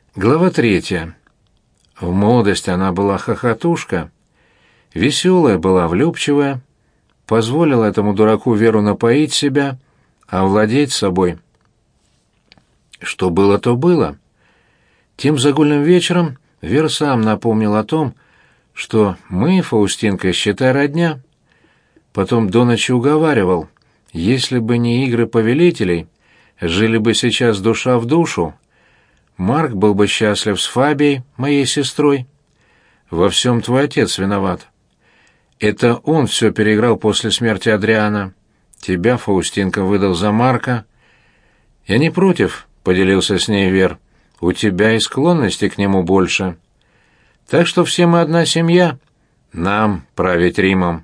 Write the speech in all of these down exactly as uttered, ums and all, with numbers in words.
Глава третья. В молодости она была хохотушка, веселая была, влюбчивая, позволила этому дураку Веру напоить себя, овладеть собой. Что было, то было. Тем загульным вечером Вера сам напомнил о том, что мы, Фаустинка, считай, родня. Потом до ночи уговаривал, если бы не игры повелителей, жили бы сейчас душа в душу. Марк был бы счастлив с Фабией, моей сестрой. Во всем твой отец виноват. Это он все переиграл после смерти Адриана. Тебя, Фаустинка, выдал за Марка. Я не против, — поделился с ней Вер. У тебя и склонности к нему больше. Так что все мы одна семья. Нам править Римом.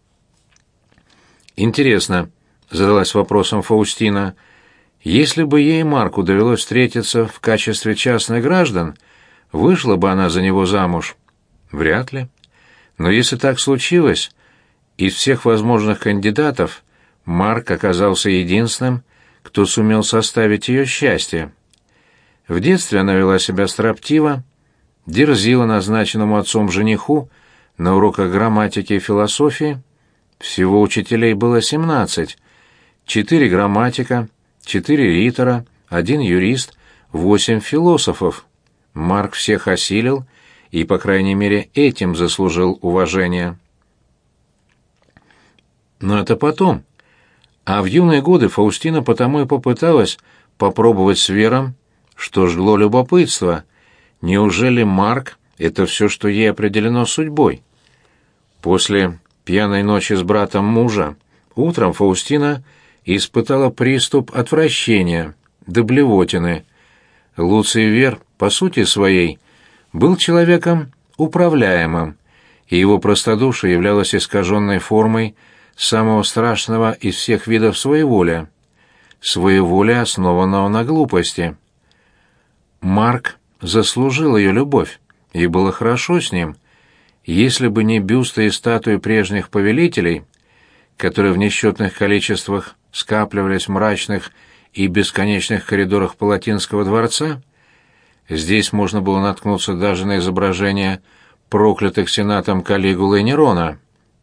Интересно, — задалась вопросом Фаустина, — если бы ей Марку довелось встретиться в качестве частных граждан, вышла бы она за него замуж? Вряд ли. Но если так случилось, из всех возможных кандидатов Марк оказался единственным, кто сумел составить ее счастье. В детстве она вела себя строптиво, дерзила назначенному отцом жениху на уроках грамматики и философии. Всего учителей было семнадцать, четыре грамматика, четыре ритора, один юрист, восемь философов. Марк всех осилил и, по крайней мере, этим заслужил уважение. Но это потом. А в юные годы Фаустина потому и попыталась попробовать с Вером, что жгло любопытство. Неужели Марк — это все, что ей определено судьбой? После пьяной ночи с братом мужа утром Фаустина испытала приступ отвращения до блевотины. Луций Вер, по сути своей, был человеком управляемым, и его простодушие являлось искаженной формой самого страшного из всех видов своеволия, своеволия, основанного на глупости. Марк заслужил ее любовь, ей было хорошо с ним. Если бы не бюсты и статуи прежних повелителей, которые в несчетных количествах скапливались в мрачных и бесконечных коридорах Палатинского дворца, здесь можно было наткнуться даже на изображения проклятых сенатом Калигулы и Нерона.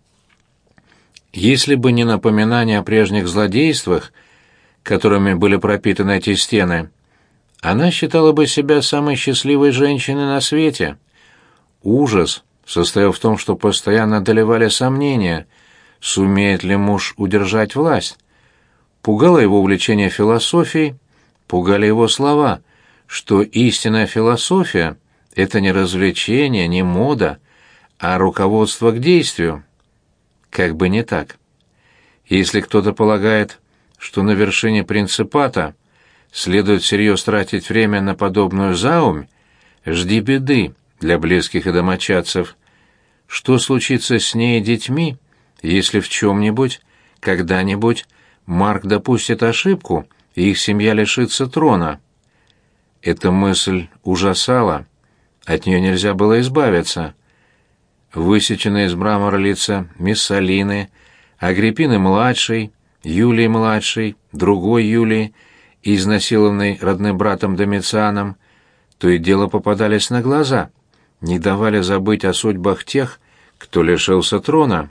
Если бы не напоминание о прежних злодействах, которыми были пропитаны эти стены, она считала бы себя самой счастливой женщиной на свете. Ужас состоял в том, что постоянно одолевали сомнения, сумеет ли муж удержать власть. Пугало его увлечение философией, пугали его слова, что истинная философия — это не развлечение, не мода, а руководство к действию. Как бы не так. Если кто-то полагает, что на вершине принципата следует всерьез тратить время на подобную заумь, жди беды для близких и домочадцев. Что случится с ней и детьми, если в чем-нибудь, когда-нибудь Марк допустит ошибку, и их семья лишится трона? Эта мысль ужасала, от нее нельзя было избавиться. Высеченные из мрамора лица Мессалины, Агриппины-младшей, Юлии-младшей, другой Юлии, изнасилованной родным братом Домицианом, то и дело попадались на глаза, не давали забыть о судьбах тех, кто лишился трона.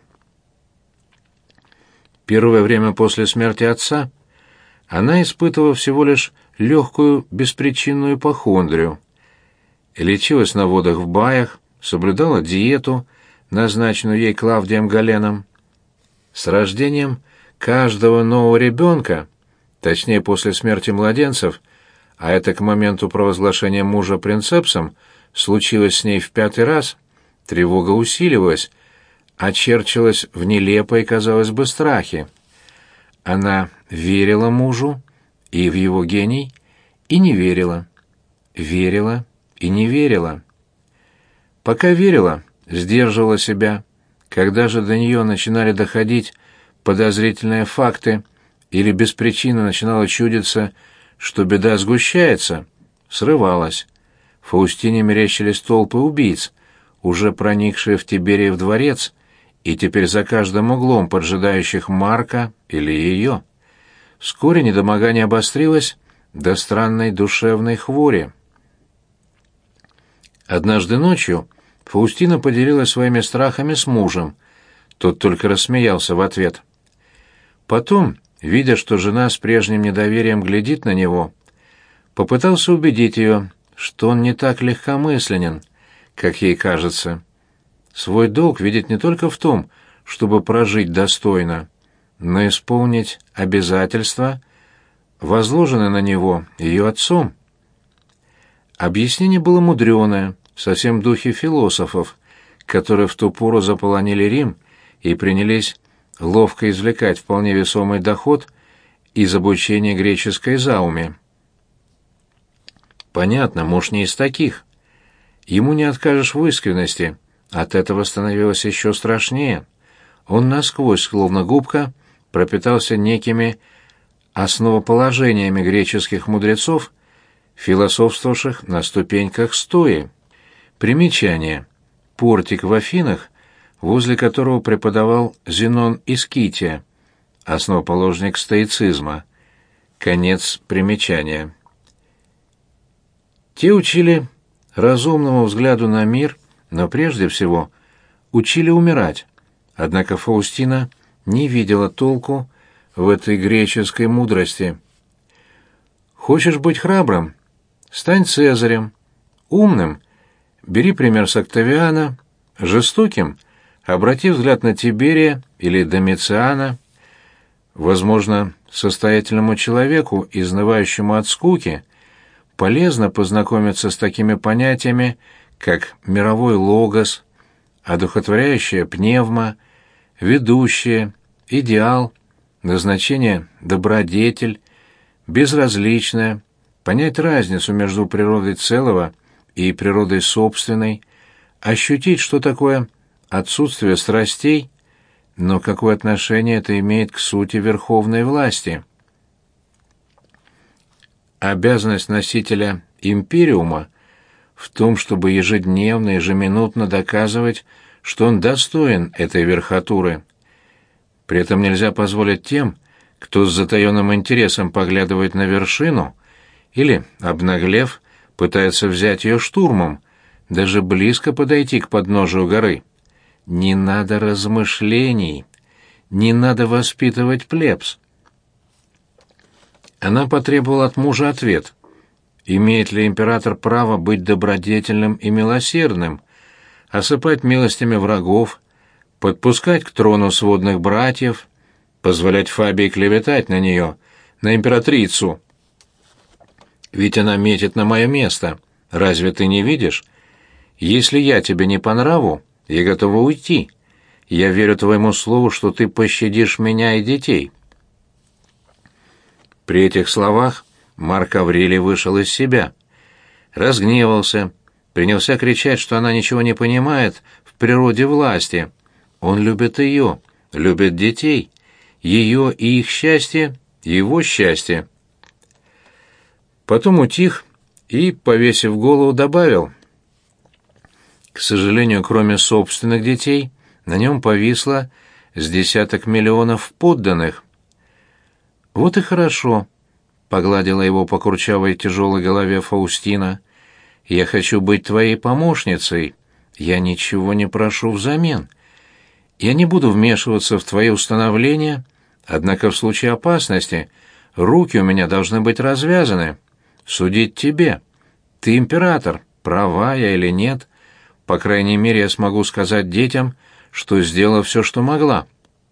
Первое время после смерти отца она испытывала всего лишь легкую беспричинную ипохондрию. Лечилась на водах в баях, соблюдала диету, назначенную ей Клавдием Галеном. С рождением каждого нового ребенка, точнее после смерти младенцев, а это к моменту провозглашения мужа принцепсом случилось с ней в пятый раз, тревога усиливалась, очерчилась в нелепой, казалось бы, страхе. Она верила мужу и в его гений, и не верила. Верила и не верила. Пока верила, сдерживала себя. Когда же до нее начинали доходить подозрительные факты или без причины начинало чудиться, что беда сгущается, срывалась. Фаустине мерещились толпы убийц, уже проникшие в Тибериев дворец, и теперь за каждым углом поджидающих Марка или ее. Вскоре недомогание обострилось до странной душевной хвори. Однажды ночью Фаустина поделилась своими страхами с мужем. Тот только рассмеялся в ответ. Потом, видя, что жена с прежним недоверием глядит на него, попытался убедить ее, что он не так легкомысленен, как ей кажется. Свой долг видит не только в том, чтобы прожить достойно, но исполнить обязательства, возложенные на него ее отцом. Объяснение было мудреное, совсем в духе философов, которые в ту пору заполонили Рим и принялись ловко извлекать вполне весомый доход из обучения греческой зауме. Понятно, муж не из таких. Ему не откажешь в искренности, от этого становилось еще страшнее. Он насквозь, словно губка, пропитался некими основоположениями греческих мудрецов, философствовавших на ступеньках стои. Примечание. Портик в Афинах, возле которого преподавал Зенон из Кития, основоположник стоицизма. Конец примечания. Те учили разумному взгляду на мир, но прежде всего учили умирать. Однако Фаустина не видела толку в этой греческой мудрости. Хочешь быть храбрым? Стань Цезарем. Умным? Бери пример с Октавиана. Жестоким? Обрати взгляд на Тиберия или Домициана. Возможно, состоятельному человеку, изнывающему от скуки, полезно познакомиться с такими понятиями, как мировой логос, одухотворяющая пневма, ведущее, идеал, назначение добродетель, безразличное, понять разницу между природой целого и природой собственной, ощутить, что такое отсутствие страстей, но какое отношение это имеет к сути верховной власти. Обязанность носителя империума в том, чтобы ежедневно, ежеминутно доказывать, что он достоин этой верхотуры. При этом нельзя позволить тем, кто с затаенным интересом поглядывает на вершину или, обнаглев, пытается взять ее штурмом, даже близко подойти к подножию горы. Не надо размышлений, не надо воспитывать плебс. Она потребовала от мужа ответ. Имеет ли император право быть добродетельным и милосердным, осыпать милостями врагов, подпускать к трону сводных братьев, позволять Фабии клеветать на нее, на императрицу? Ведь она метит на мое место. Разве ты не видишь? Если я тебе не по нраву, я готова уйти. Я верю твоему слову, что ты пощадишь меня и детей». При этих словах Марк Аврелий вышел из себя. Разгневался, принялся кричать, что она ничего не понимает в природе власти. Он любит ее, любит детей. Ее и их счастье — его счастье. Потом утих и, повесив голову, добавил: «К сожалению, кроме собственных детей, на нем повисло с десяток миллионов подданных». «Вот и хорошо», — погладила его по курчавой тяжелой голове Фаустина. «Я хочу быть твоей помощницей. Я ничего не прошу взамен. Я не буду вмешиваться в твои установления, однако в случае опасности руки у меня должны быть развязаны. Судить тебе. Ты император, права я или нет. По крайней мере, я смогу сказать детям, что сделала все, что могла».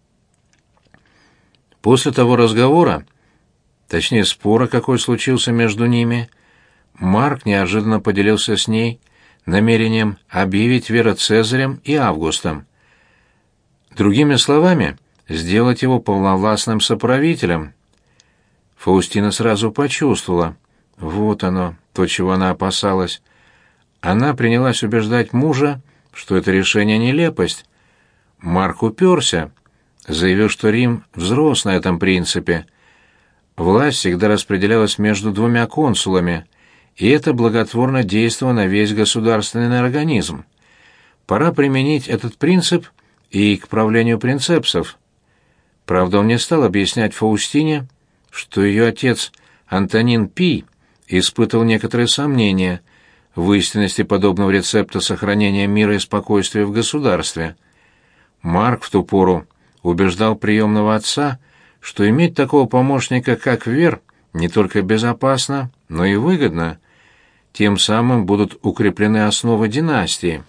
После того разговора, точнее спора, какой случился между ними, Марк неожиданно поделился с ней намерением объявить Вера Цезарем и Августом. Другими словами, сделать его полновластным соправителем. Фаустина сразу почувствовала. Вот оно, то, чего она опасалась. Она принялась убеждать мужа, что это решение нелепость. Марк уперся, заявил, что Рим взрос на этом принципе. Власть всегда распределялась между двумя консулами, и это благотворно действовало на весь государственный организм. Пора применить этот принцип и к правлению принцепсов. Правда, он не стал объяснять Фаустине, что ее отец Антонин Пий испытывал некоторые сомнения, в истинности подобного рецепта сохранения мира и спокойствия в государстве. Марк в ту пору убеждал приемного отца, что иметь такого помощника, как Вер, не только безопасно, но и выгодно. Тем самым будут укреплены основы династии.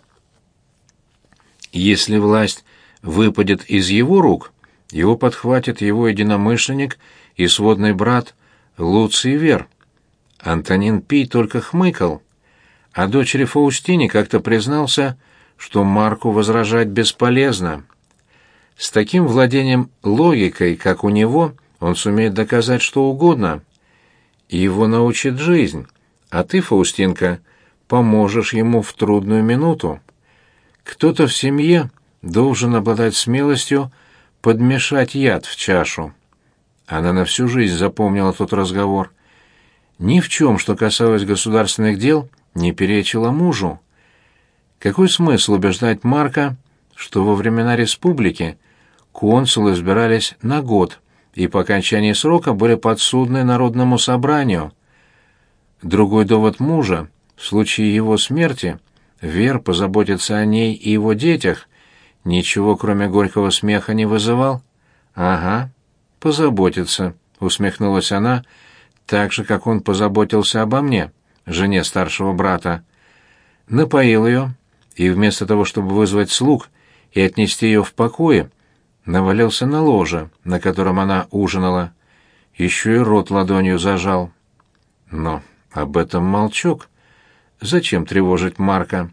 Если власть выпадет из его рук, его подхватит его единомышленник и сводный брат Луций Вер. Антонин Пий только хмыкал, а дочери Фаустине как-то признался, что Марку возражать бесполезно. С таким владением логикой, как у него, он сумеет доказать что угодно. Его научит жизнь, а ты, Фаустинка, поможешь ему в трудную минуту. Кто-то в семье должен обладать смелостью подмешать яд в чашу. Она на всю жизнь запомнила тот разговор. Ни в чем, что касалось государственных дел, не перечила мужу. Какой смысл убеждать Марка, что во времена республики консулы избирались на год и по окончании срока были подсудны народному собранию? Другой довод мужа: в случае его смерти Вер позаботится о ней и его детях, ничего кроме горького смеха не вызывал. «Ага, позаботится», — усмехнулась она, так же, как он позаботился обо мне, жене старшего брата. Напоил ее, и вместо того, чтобы вызвать слуг и отнести ее в покое, навалился на ложе, на котором она ужинала. Еще и рот ладонью зажал. Но об этом молчок. Зачем тревожить Марка?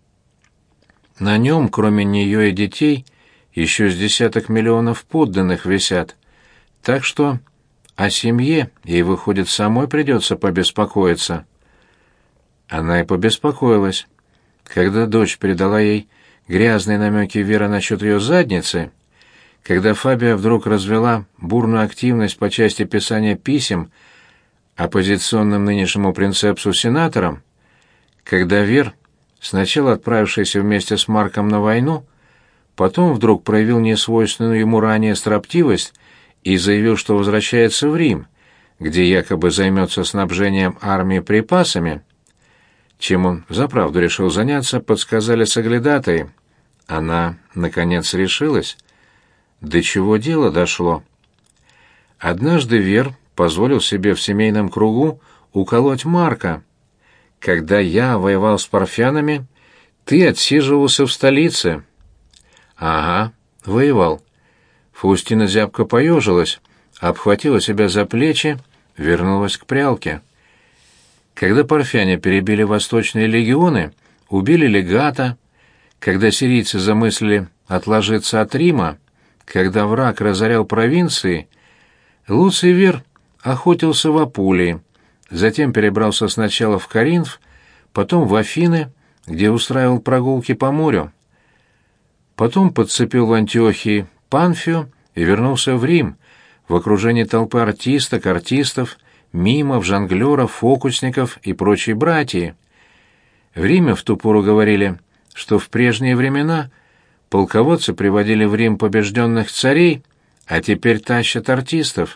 На нем, кроме нее и детей, еще с десяток миллионов подданных висят. Так что о семье ей, выходит, самой придется побеспокоиться. Она и побеспокоилась. Когда дочь передала ей грязные намеки Веры насчет ее задницы, когда Фабия вдруг развела бурную активность по части писания писем оппозиционным нынешнему принцепсу-сенаторам, когда Вер, сначала отправившийся вместе с Марком на войну, потом вдруг проявил несвойственную ему ранее строптивость и заявил, что возвращается в Рим, где якобы займется снабжением армии припасами, чем он взаправду решил заняться, подсказали соглядатаи. Она, наконец, решилась. До чего дело дошло? Однажды Вер позволил себе в семейном кругу уколоть Марка. Когда я воевал с парфянами, ты отсиживался в столице. Ага, воевал. Фаустина зябко поежилась, обхватила себя за плечи, вернулась к прялке. Когда парфяне перебили восточные легионы, убили легата, когда сирийцы замыслили отложиться от Рима, когда враг разорял провинции, Луций Вер охотился в Апулии, затем перебрался сначала в Коринф, потом в Афины, где устраивал прогулки по морю. Потом подцепил в Антиохии Панфию и вернулся в Рим, в окружении толпы артисток, артистов, мимов, жонглеров, фокусников и прочей братьи. В Риме в ту пору говорили, что в прежние времена полководцы приводили в Рим побежденных царей, а теперь тащат артистов.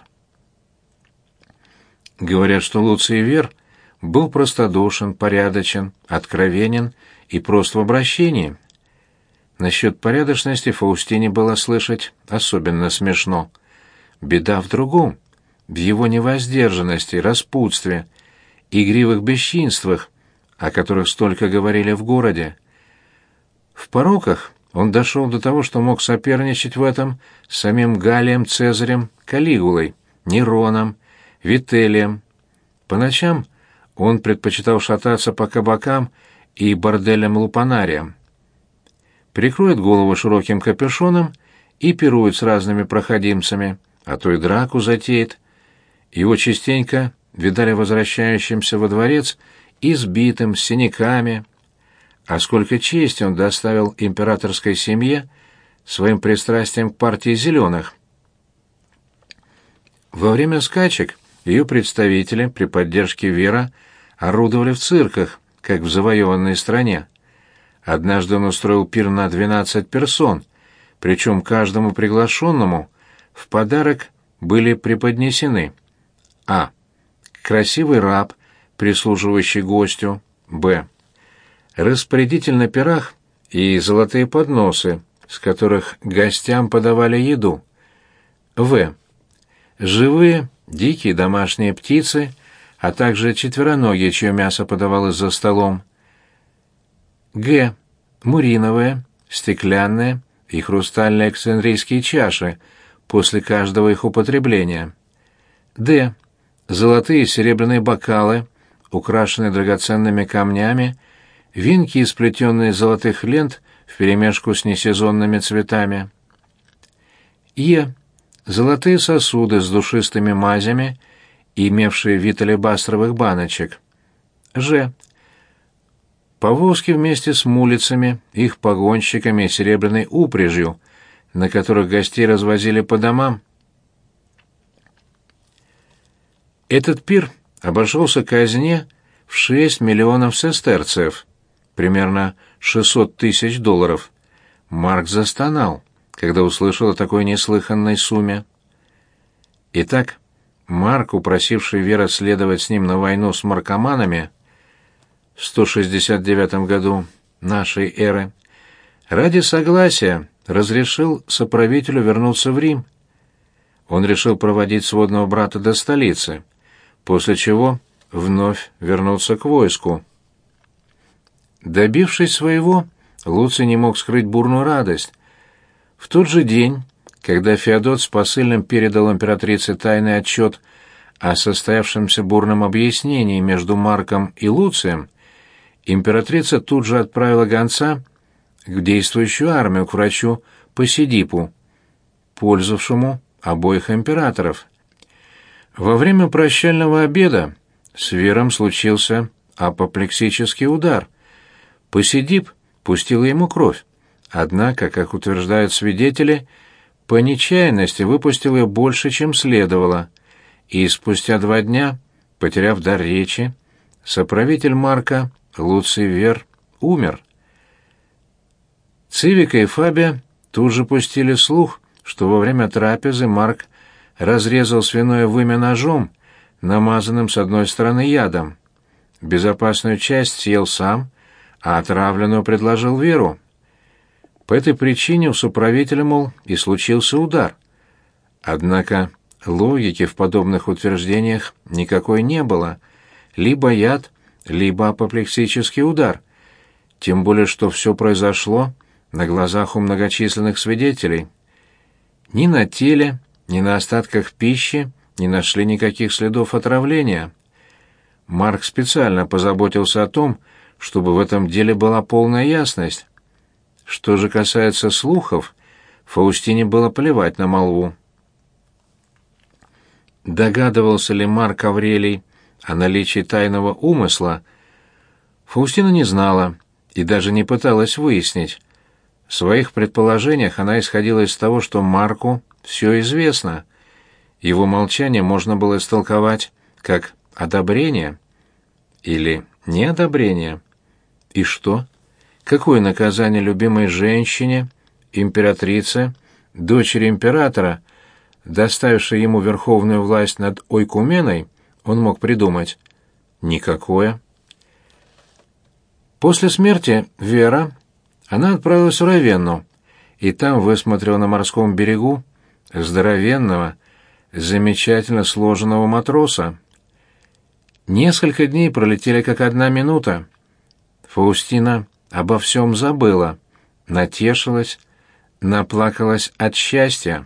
Говорят, что Луций Вер был простодушен, порядочен, откровенен и прост в обращении. Насчет порядочности Фаустине было слышать особенно смешно. Беда в другом, в его невоздержанности, распутстве, игривых бесчинствах, о которых столько говорили в городе. В пороках он дошел до того, что мог соперничать в этом с самим Галием Цезарем Калигулой, Нероном, Вителием. По ночам он предпочитал шататься по кабакам и борделям-лупанариям. Прикроет голову широким капюшоном и пирует с разными проходимцами, а то и драку затеет. Его частенько видали возвращающимся во дворец избитым, с синяками. А сколько чести он доставил императорской семье своим пристрастием к партии зеленых. Во время скачек ее представители при поддержке Вера орудовали в цирках, как в завоеванной стране. Однажды он устроил пир на двенадцать персон, причем каждому приглашенному в подарок были преподнесены: а. красивый раб, прислуживающий гостю, б. распорядитель на пирах и золотые подносы, с которых гостям подавали еду. В. Живые, дикие домашние птицы, а также четвероногие, чье мясо подавалось за столом. Г. Муриновые, стеклянные и хрустальные александрийские чаши после каждого их употребления. Д. Золотые и серебряные бокалы, украшенные драгоценными камнями, венки, сплетенные из золотых лент вперемешку с несезонными цветами. Е. Золотые сосуды с душистыми мазями, имевшие вид алебастровых баночек. Ж. Повозки вместе с мулицами, их погонщиками и серебряной упряжью, на которых гостей развозили по домам. Этот пир обошелся казне в шесть миллионов сестерцев, примерно шестьсот тысяч долларов. Марк застонал, когда услышал о такой неслыханной сумме. Итак, Марк, упросивший Вера следовать с ним на войну с маркоманами в сто шестьдесят девятом году нашей эры, ради согласия разрешил соправителю вернуться в Рим. Он решил проводить сводного брата до столицы, после чего вновь вернуться к войску. Добившись своего, Луций не мог скрыть бурную радость. В тот же день, когда Феодот с посыльным передал императрице тайный отчет о состоявшемся бурном объяснении между Марком и Луцием, императрица тут же отправила гонца к действующую армию, к врачу Посидипу, пользовавшему обоих императоров. Во время прощального обеда с Вером случился апоплексический удар. Посидип пустил ему кровь, однако, как утверждают свидетели, по нечаянности выпустил ее больше, чем следовало, и спустя два дня, потеряв дар речи, соправитель Марка, Луций Вер, умер. Цивика и Фабия тут же пустили слух, что во время трапезы Марк разрезал свиное вымя ножом, намазанным с одной стороны ядом. Безопасную часть съел сам, а отравленную предложил Веру. По этой причине у соправителя, мол, и случился удар. Однако логики в подобных утверждениях никакой не было. Либо яд, либо апоплексический удар. Тем более, что все произошло на глазах у многочисленных свидетелей. Ни на теле, ни на остатках пищи не нашли никаких следов отравления. Марк специально позаботился о том, чтобы в этом деле была полная ясность. Что же касается слухов, Фаустине было плевать на молву. Догадывался ли Марк Аврелий о наличии тайного умысла, Фаустина не знала и даже не пыталась выяснить. В своих предположениях она исходила из того, что Марку все известно. Его молчание можно было истолковать как одобрение или неодобрение. И что? Какое наказание любимой женщине, императрице, дочери императора, доставившей ему верховную власть над ойкуменой, он мог придумать? Никакое. После смерти Вера она отправилась в Равенну, и там высмотрела на морском берегу здоровенного, замечательно сложенного матроса. Несколько дней пролетели как одна минута. Фаустина обо всем забыла, натешилась, наплакалась от счастья.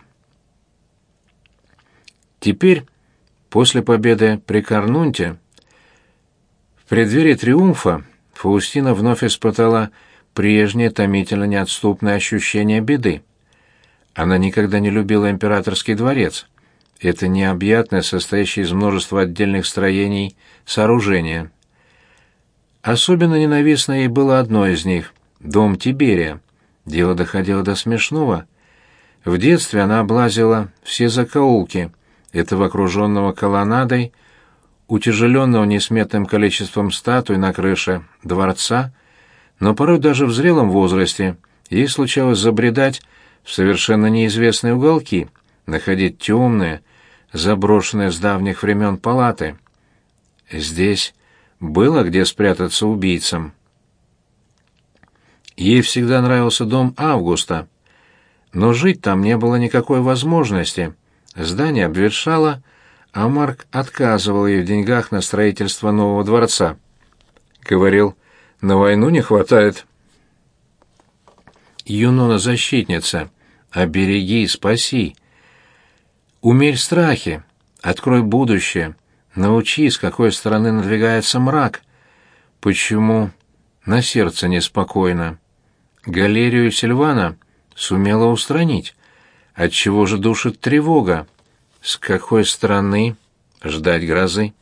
Теперь, после победы при Карнунте, в преддверии триумфа, Фаустина вновь испытала прежнее томительно неотступное ощущение беды. Она никогда не любила императорский дворец. Это необъятное, состоящее из множества отдельных строений, сооружение. Особенно ненавистно ей было одно из них — дом Тиберия. Дело доходило до смешного. В детстве она облазила все закоулки этого окруженного колоннадой, утяжеленного несметным количеством статуй на крыше дворца, но порой даже в зрелом возрасте ей случалось забредать в совершенно неизвестные уголки, находить темные, заброшенные с давних времен палаты. Здесь было где спрятаться убийцам. Ей всегда нравился дом Августа, но жить там не было никакой возможности. Здание обветшало, а Марк отказывал ей в деньгах на строительство нового дворца. Говорил, на войну не хватает. Юнона защитница, обереги, спаси. Умерь страхи, открой будущее, научи, с какой стороны надвигается мрак. Почему на сердце неспокойно? Галерию и Сильвана сумела устранить. Отчего же душит тревога? С какой стороны ждать грозы?